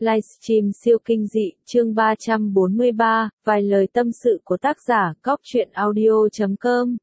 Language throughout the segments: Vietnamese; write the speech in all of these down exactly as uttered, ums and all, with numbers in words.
Livestream siêu kinh dị, chương ba trăm bốn mươi ba, vài lời tâm sự của tác giả, cóc truyện audio chấm com.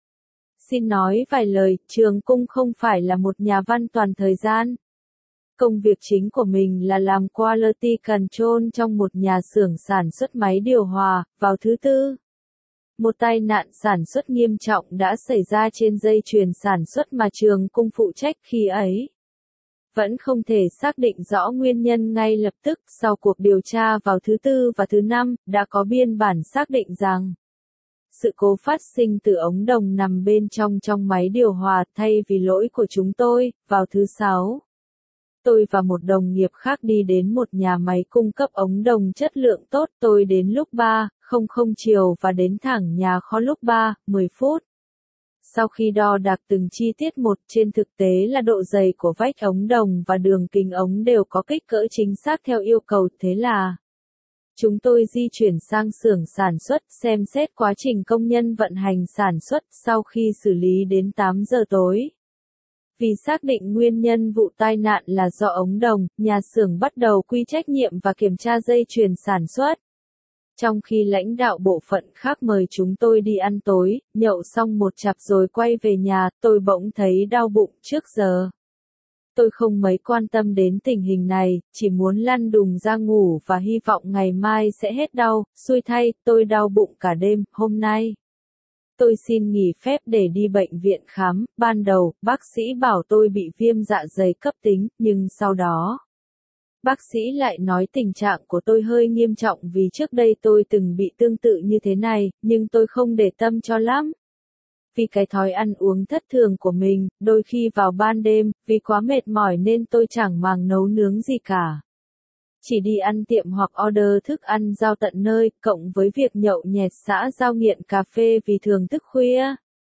Xin nói vài lời, Trường Cung không phải là một nhà văn toàn thời gian. Công việc chính của mình là làm quality control trong một nhà xưởng sản xuất máy điều hòa. Vào thứ Tư, một tai nạn sản xuất nghiêm trọng đã xảy ra trên dây chuyền sản xuất mà Trường Cung phụ trách khi ấy. Vẫn không thể xác định rõ nguyên nhân ngay lập tức. Sau cuộc điều tra vào thứ Tư và thứ Năm, đã có biên bản xác định rằng sự cố phát sinh từ ống đồng nằm bên trong trong máy điều hòa thay vì lỗi của chúng tôi. Vào thứ Sáu, tôi và một đồng nghiệp khác đi đến một nhà máy cung cấp ống đồng chất lượng tốt. Tôi đến lúc ba không không chiều và đến thẳng nhà kho lúc ba mười phút. Sau khi đo đạc từng chi tiết một, trên thực tế là độ dày của vách ống đồng và đường kính ống đều có kích cỡ chính xác theo yêu cầu. Thế là chúng tôi di chuyển sang xưởng sản xuất, xem xét quá trình công nhân vận hành sản xuất. Sau khi xử lý đến tám giờ tối, vì xác định nguyên nhân vụ tai nạn là do ống đồng, nhà xưởng bắt đầu quy trách nhiệm và kiểm tra dây chuyền sản xuất. Trong khi lãnh đạo bộ phận khác mời chúng tôi đi ăn tối, nhậu xong một chặp rồi quay về nhà, tôi bỗng thấy đau bụng. Trước giờ tôi không mấy quan tâm đến tình hình này, chỉ muốn lăn đùng ra ngủ và hy vọng ngày mai sẽ hết đau. Xui thay, tôi đau bụng cả đêm. Hôm nay tôi xin nghỉ phép để đi bệnh viện khám. Ban đầu, bác sĩ bảo tôi bị viêm dạ dày cấp tính, nhưng sau đó bác sĩ lại nói tình trạng của tôi hơi nghiêm trọng vì trước đây tôi từng bị tương tự như thế này, nhưng tôi không để tâm cho lắm. Vì cái thói ăn uống thất thường của mình, đôi khi vào ban đêm, vì quá mệt mỏi nên tôi chẳng màng nấu nướng gì cả. Chỉ đi ăn tiệm hoặc order thức ăn giao tận nơi, cộng với việc nhậu nhẹt xã giao nghiện cà phê vì thường thức khuya.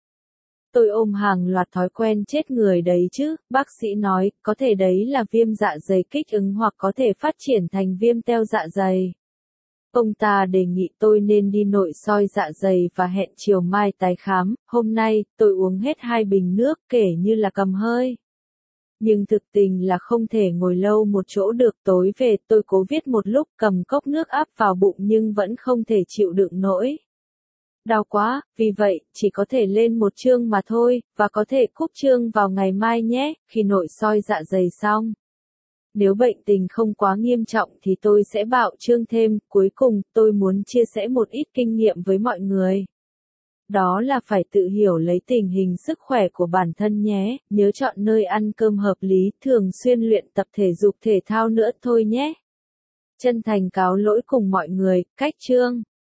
Tôi ôm hàng loạt thói quen chết người đấy chứ, bác sĩ nói, có thể đấy là viêm dạ dày kích ứng hoặc có thể phát triển thành viêm teo dạ dày. Ông ta đề nghị tôi nên đi nội soi dạ dày và hẹn chiều mai tái khám. Hôm nay, tôi uống hết hai bình nước kể như là cầm hơi. Nhưng thực tình là không thể ngồi lâu một chỗ được. Tối về tôi cố viết một lúc, cầm cốc nước áp vào bụng nhưng vẫn không thể chịu đựng nổi. Đau quá, vì vậy, chỉ có thể lên một chương mà thôi, và có thể cúp chương vào ngày mai nhé, khi nội soi dạ dày xong. Nếu bệnh tình không quá nghiêm trọng thì tôi sẽ bạo chương thêm. Cuối cùng, tôi muốn chia sẻ một ít kinh nghiệm với mọi người. Đó là phải tự hiểu lấy tình hình sức khỏe của bản thân nhé, nhớ chọn nơi ăn cơm hợp lý, thường xuyên luyện tập thể dục thể thao nữa thôi nhé. Chân thành cáo lỗi cùng mọi người. Cách chương